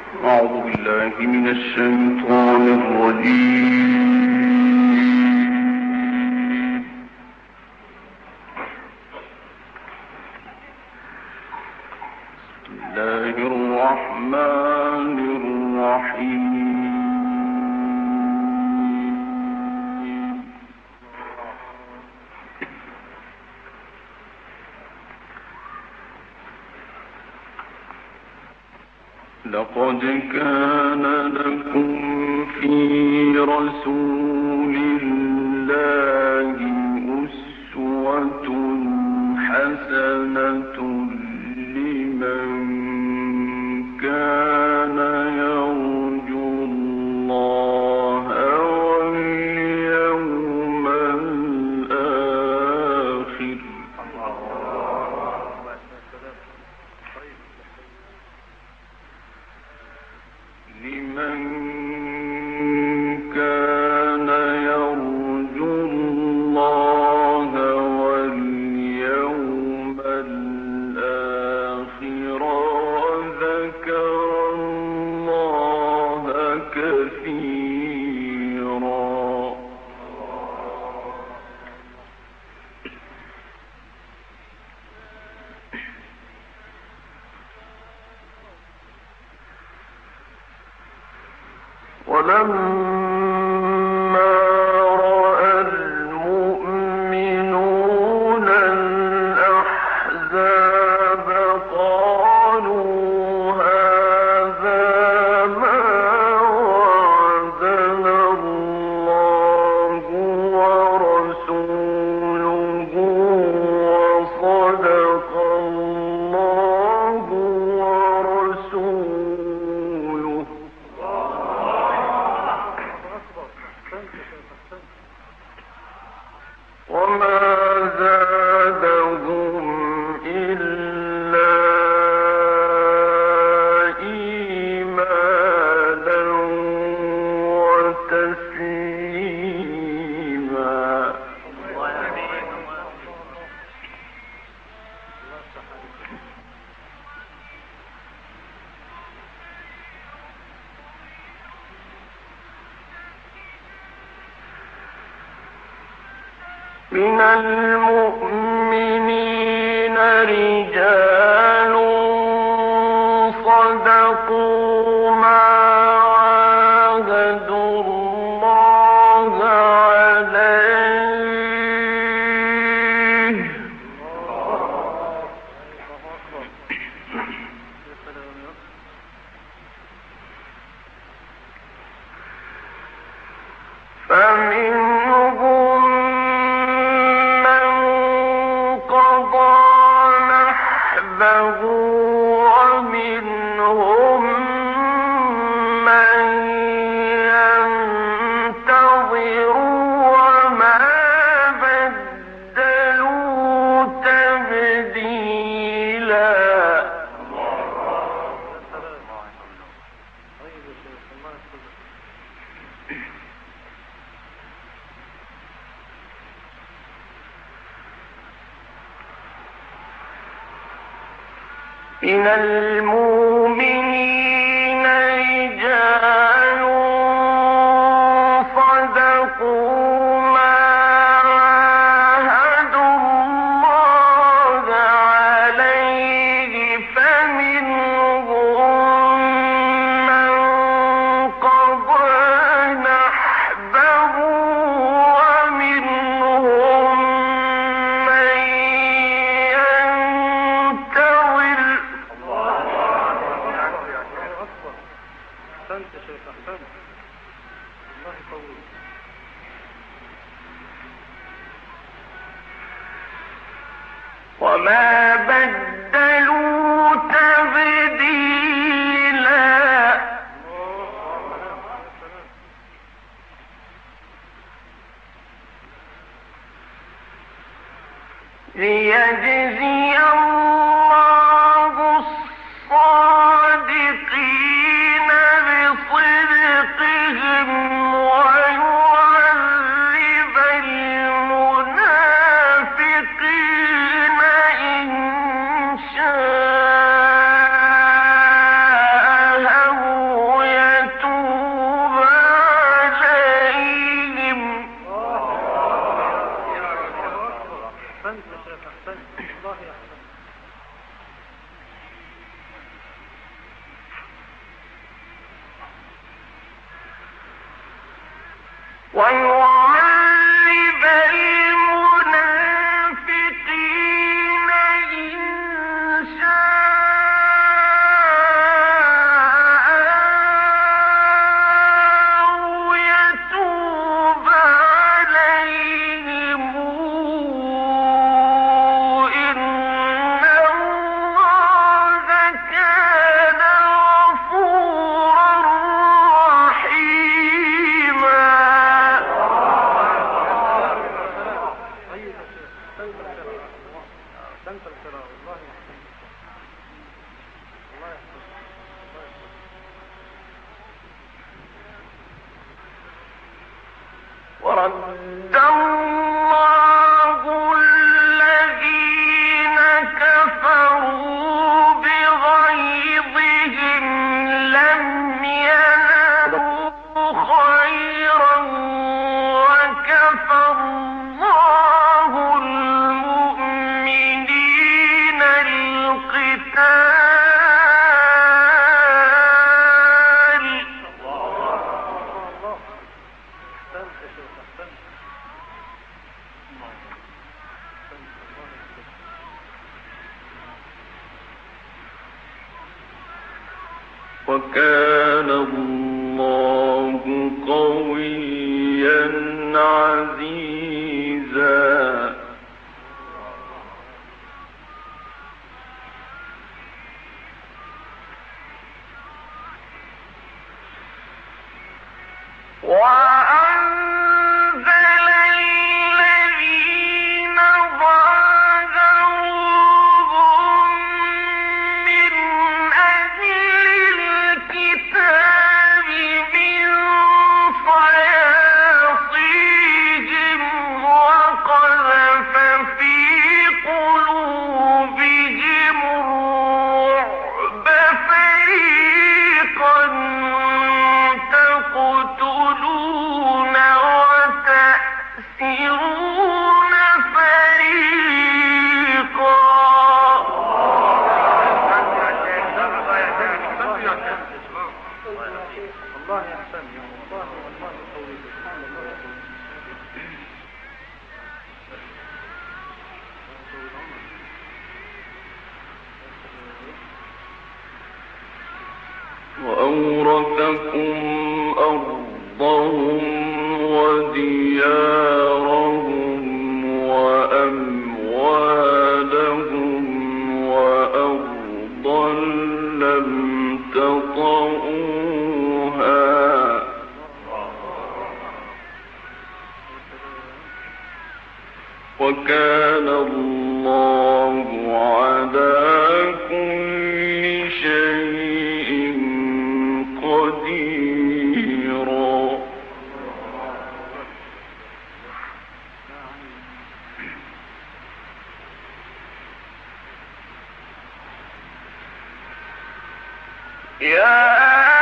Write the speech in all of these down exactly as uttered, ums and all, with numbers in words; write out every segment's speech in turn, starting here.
أعوذ بالله من الشيطان الرجيم. بسم الله الرحمن الرحيم. لقد كان لكم في رسول الله أسوة حسنة لمن كان يرجو الله واليوم الآخر. لمن كان يرجو الله واليوم الآخر وذكر الله كثيرا. ولما رأى المؤمنون الأحزاب قالوا هذا ما وعدنا الله ورسوله وصدق الله ورسوله. وما زادهم إلا إيمانا وتسليما. من المؤمنين رجال صدقوا ما عاهدوا الله عليه فمنهم ومنهم من ينتظر وما بدلوا تبديلا. من المؤمنين رجال صدقوا ما عاهدوا الله عليه فمنهم من قضى نحبه ومنهم من ينتظر. أحسنت يا شيخ، أحسنت. الله يطول. وما بدلوا تبديلا. ليجزي الله الصادقين بصدقهم ويعذب المنافقين إن وكان الله قويا عزيزا. وأورثكم أرضهم وديارهم وأموالهم وأرضا لم تطئوها وكان الله على كل شيء قديرا. يا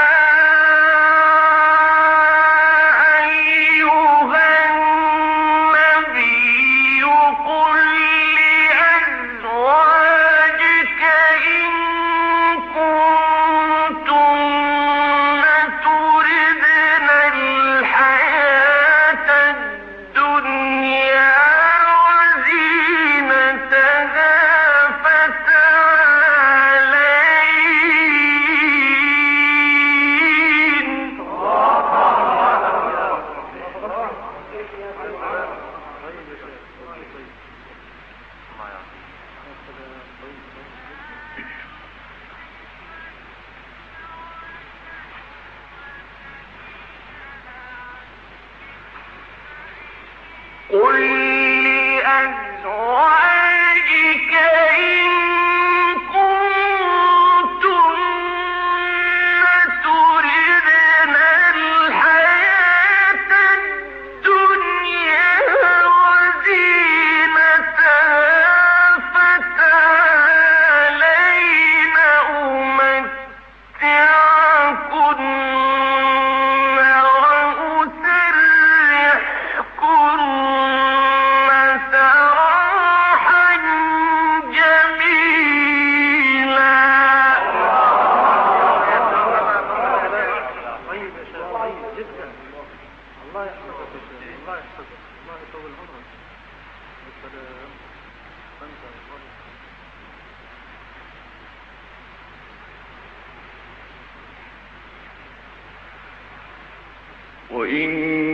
قل لأزواجك إن كنتن تردن الحياة الدنيا وزينتها فتعالين أمتعكن وأسرحكن وإن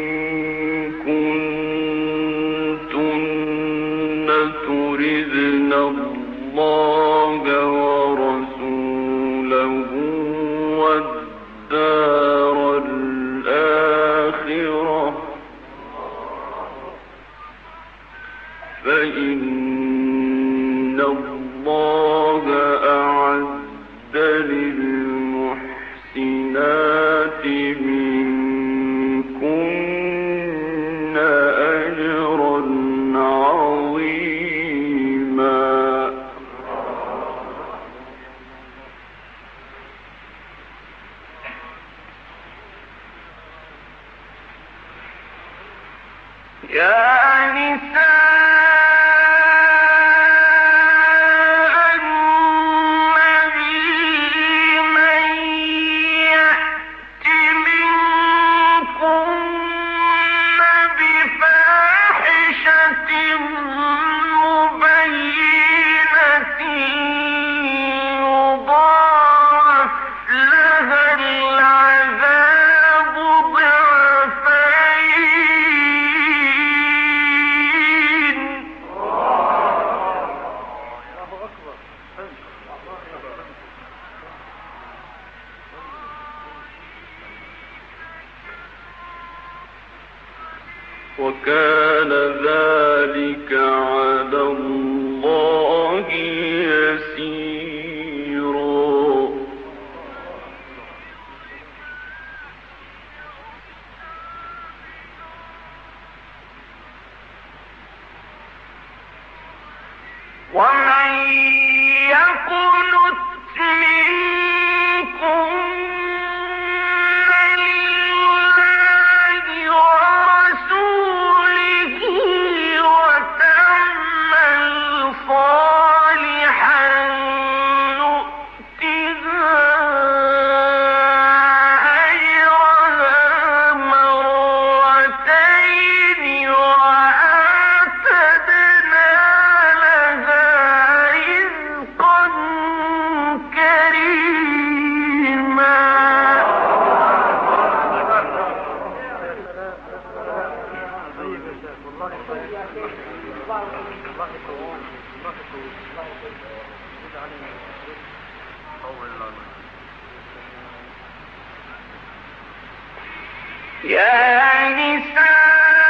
كنتن تردن الله ورسوله والدار الآخرة فإن الله أعد للمحسنات منكن أجرا عظيما. يا نساء وكان ذلك على الله يسيرا. ومن يقنت منكم يا نساء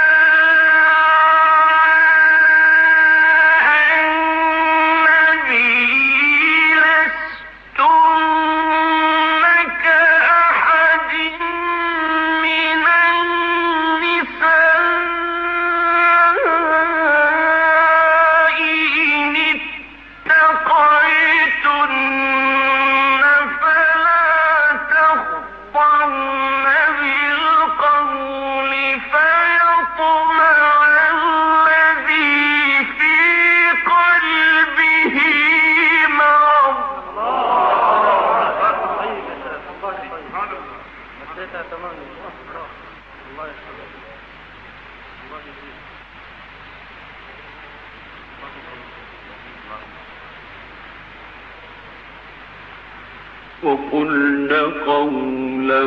وقلن قولا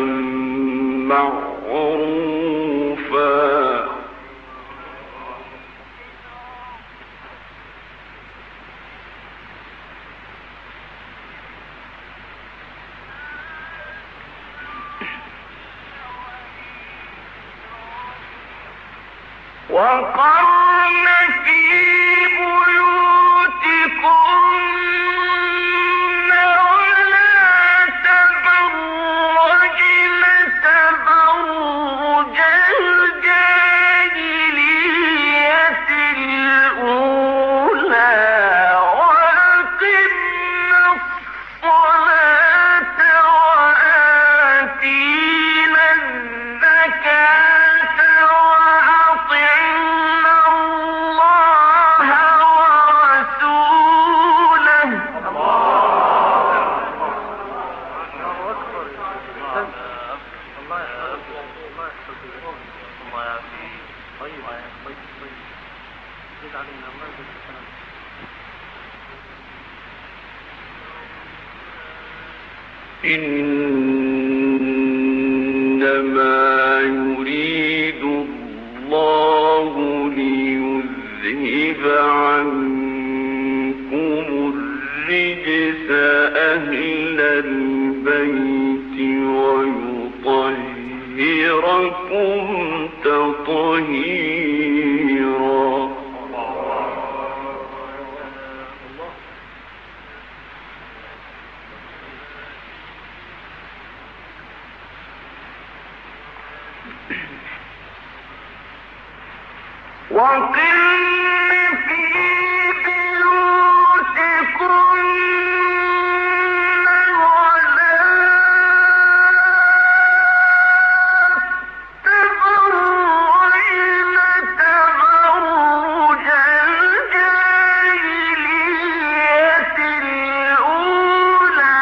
معروفا. وقرن في بيوتكن ولا تبرجن تبرج الجاهلية الأولى وأقمن الصلاة وآتينا الزكاة وأطعنا الله ورسوله. إنما يريد ليذهب عنكم الرجس أهل البيت ويطهركم تطهيرا. وقل في بيوتكن ولا تبرجن تبرج الجاهلية الأولى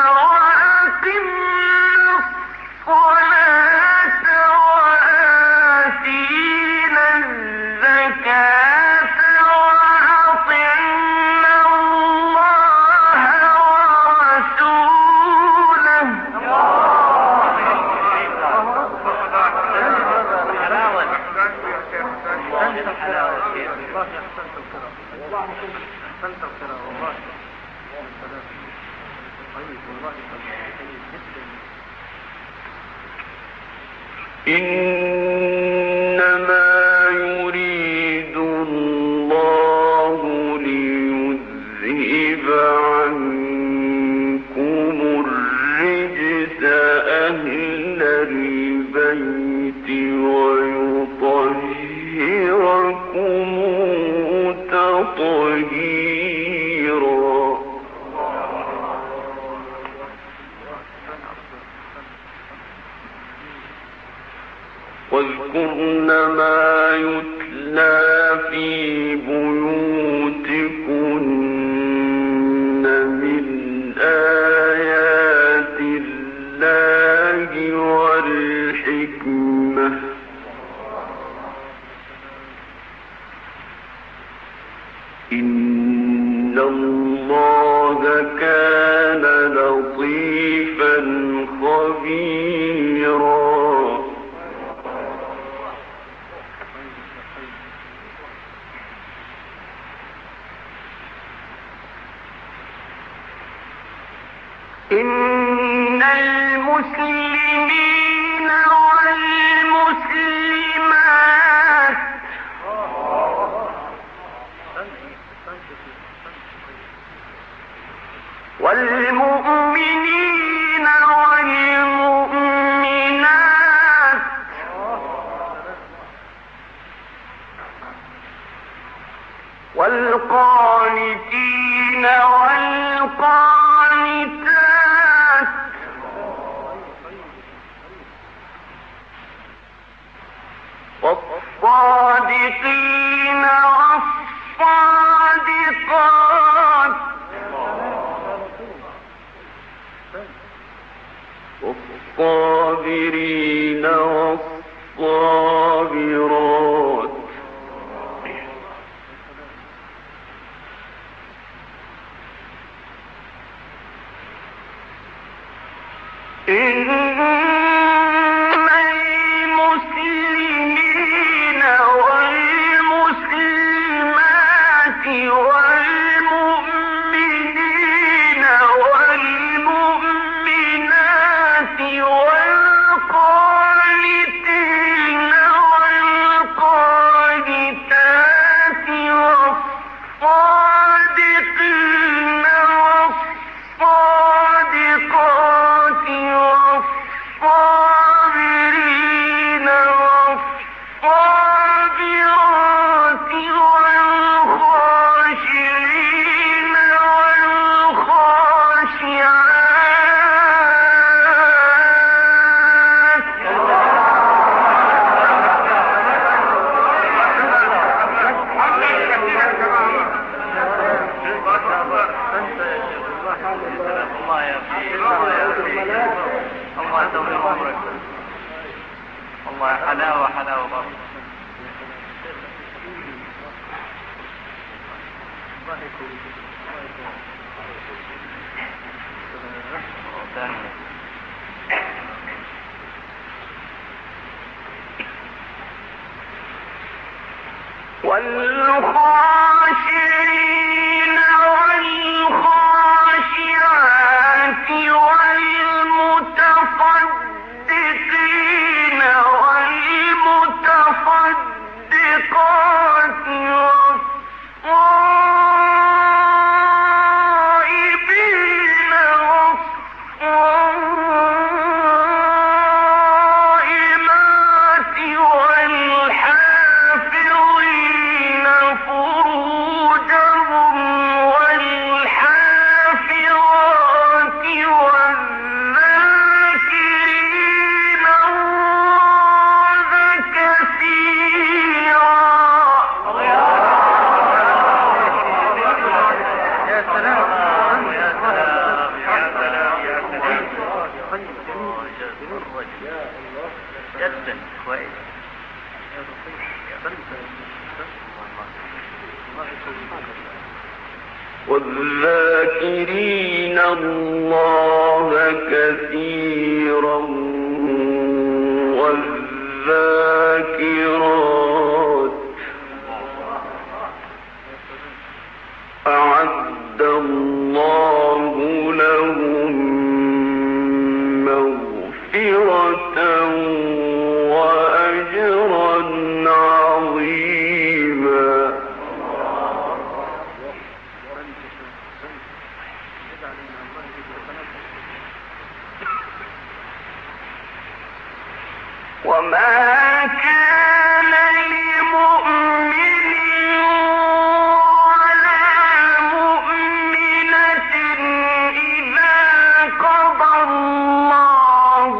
وأقمنا الصلاة وآتينا الزكاة وأطعنا الله ورسوله. إنما يريد الله ليذهب عنكم الرجس أهل البيت ويطهركم تطهيرا. واذكرن ما يتلى في بيوتكن من آيات الله والحكمة إن الله كان لطيفا خبيرا. إن المسلمين والمسلمات والمؤمنين والمؤمنات والقانتين والقانتات والصادقين والصادقات والصابرين والصابرات إن المسلمين والمسلمات والمؤمنين والمؤمنات والقانتين والقانتات والصادقين والصادقات والصابرين والصابرات والخاشعين والخاشعات. الله يا أخي الله يا أخي الله يدوم عمرك الله حلاوة حلاوة برضه والخاشعين والخاشعات والمتصدقين والمتصدقات والصائمين والصائمات والحافظين فروجهم والحافظات والذاكرين الله كثيرا. يا سلام يا سلام يا سلام يا سلام جدا كويس. والذاكرين الله كثيرا والذاكرات أعد الله لهم مغفرة وأجرا عظيما. وما كان لمؤمن ولا مؤمنة إذا قضى الله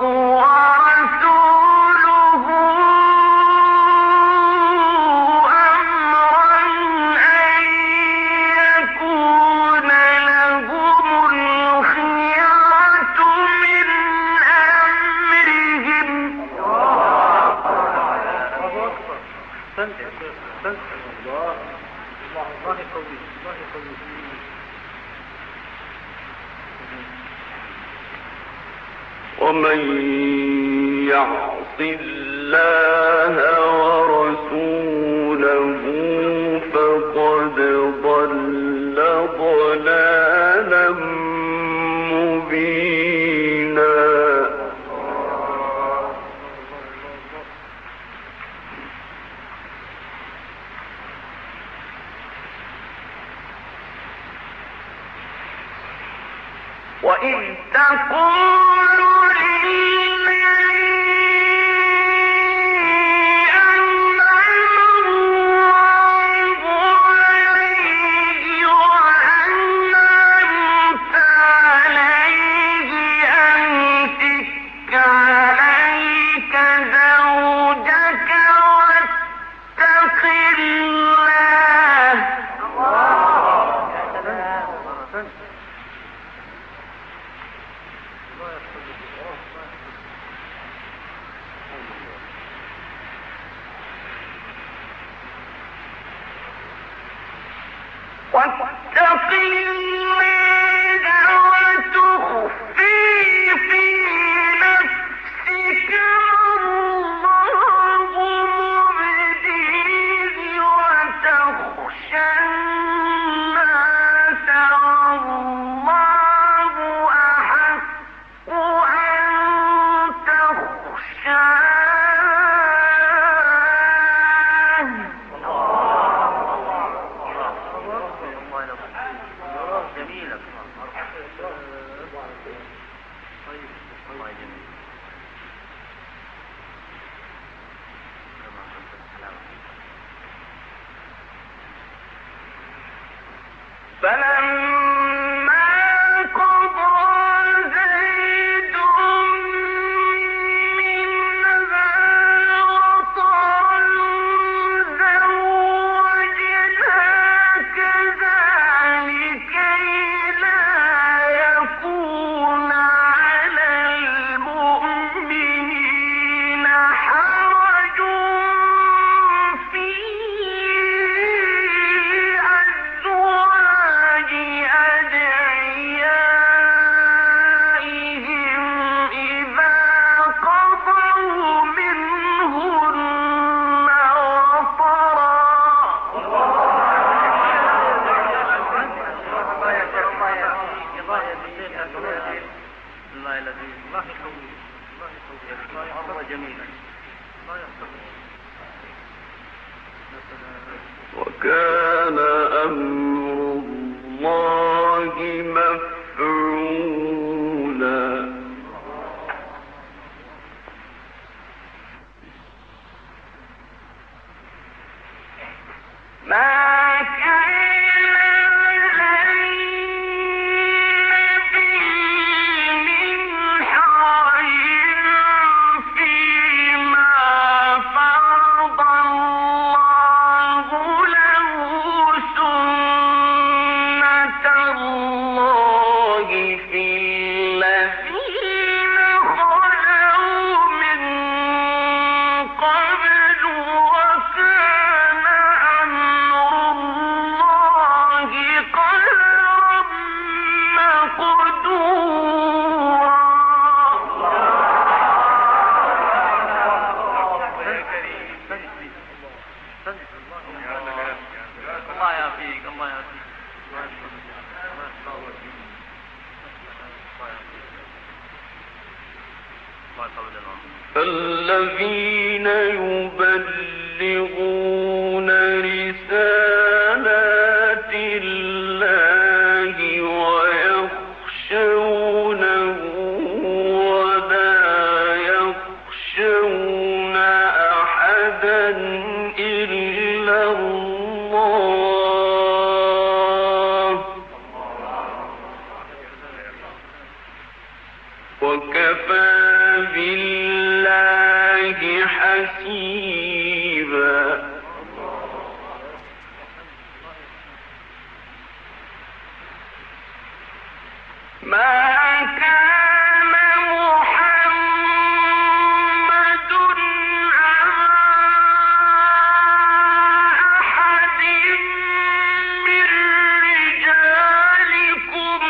ورسوله أمرا أن يكون لهم الخيرة من أمرهم. ومن يعص الله ورسوله فقد ضل ضلالا مبينا. وإذ تقول للذي أنعم الله عليه وأنعمت عليه أمسك عليك زوجك واتق الله. واتق الله وتخفي في نفسك الله مبديه وتخشى الناس والله أحق أن تخشاه. جميلة. فلما قضى زيد منها وطرا زوجناك ذلك لا يكون على المؤمنين حرج في أزواج مرة جميلة. وكان أمر الله مفعولا. ما كان للنبي من حرج فيما فرض الله له سنة الله في الذين خلوا من قبل وكان أمر الله قدرا مقدورا. الله يعافيك الله يعافيك. الذين يبلغون رسالات الله ويخشونه ولا يخشون أحدا إلا الله وكفى بالله حسيبا. ما كان محمد أبا أحد من رجالكم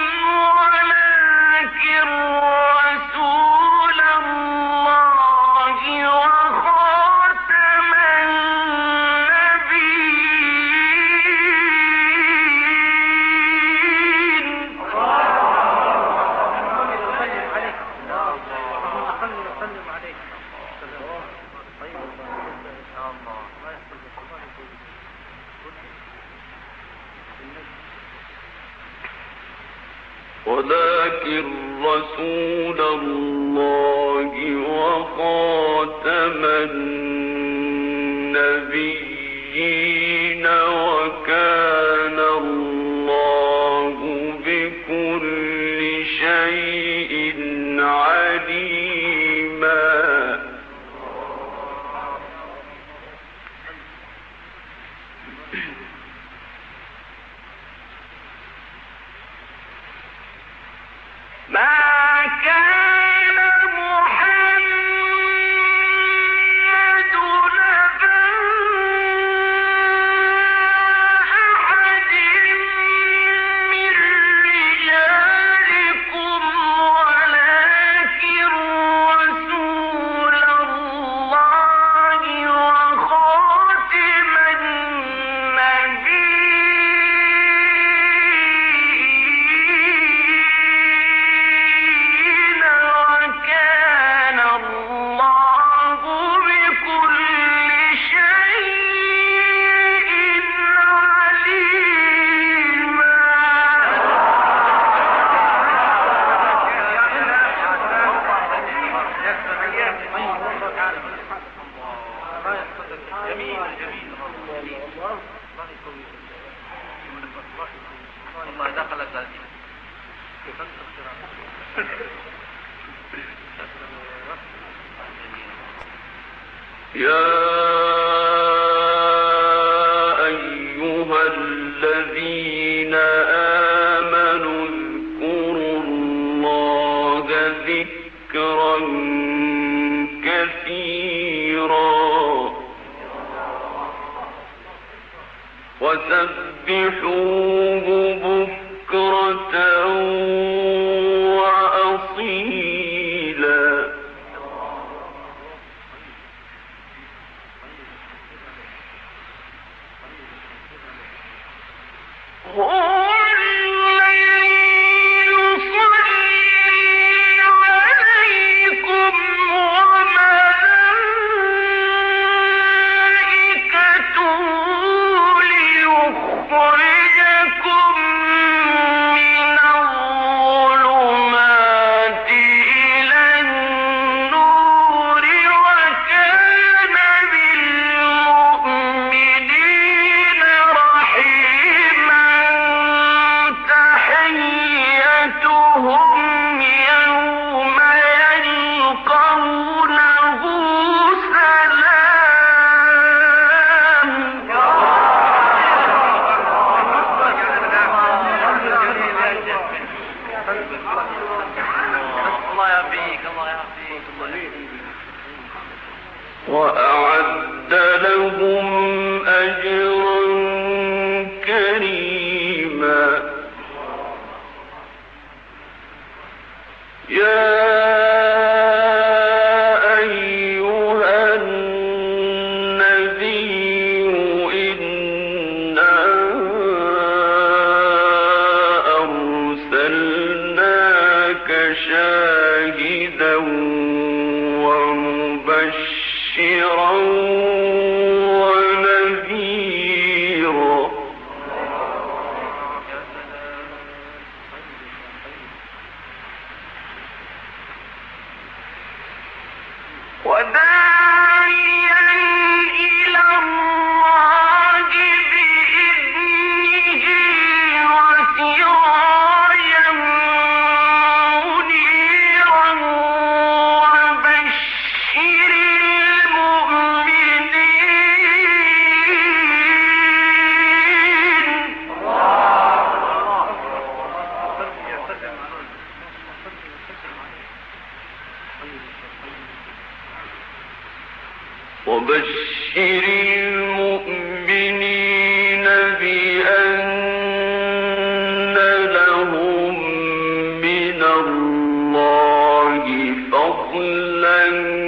ولكن رسول الله وخاتم النبيين. ولكن رسول الله وخاتم النبيين وكان الله بكل شيء عليما. ما كان محمد أبا أحد من رجالكم ولكن رسول الله وخاتم النبيين وكان الله بكل شيء عليما. جميل جميل والله دخلت هذه. يا أيها الذين آمنوا اذكروا الله ذكرا كثيرا وسبحوه بكرة وأصيلا. هو الذي يصلي عليكم وأعد لهم أجرا كريما يا أيها النبي إنا أرسلناك شاهدا ومبشرا ونذيرا وداعيا إلى الله بإذنه وسراجا منيرا وبشر المؤمنين وبشر المؤمنين بأن لهم من الله فضلا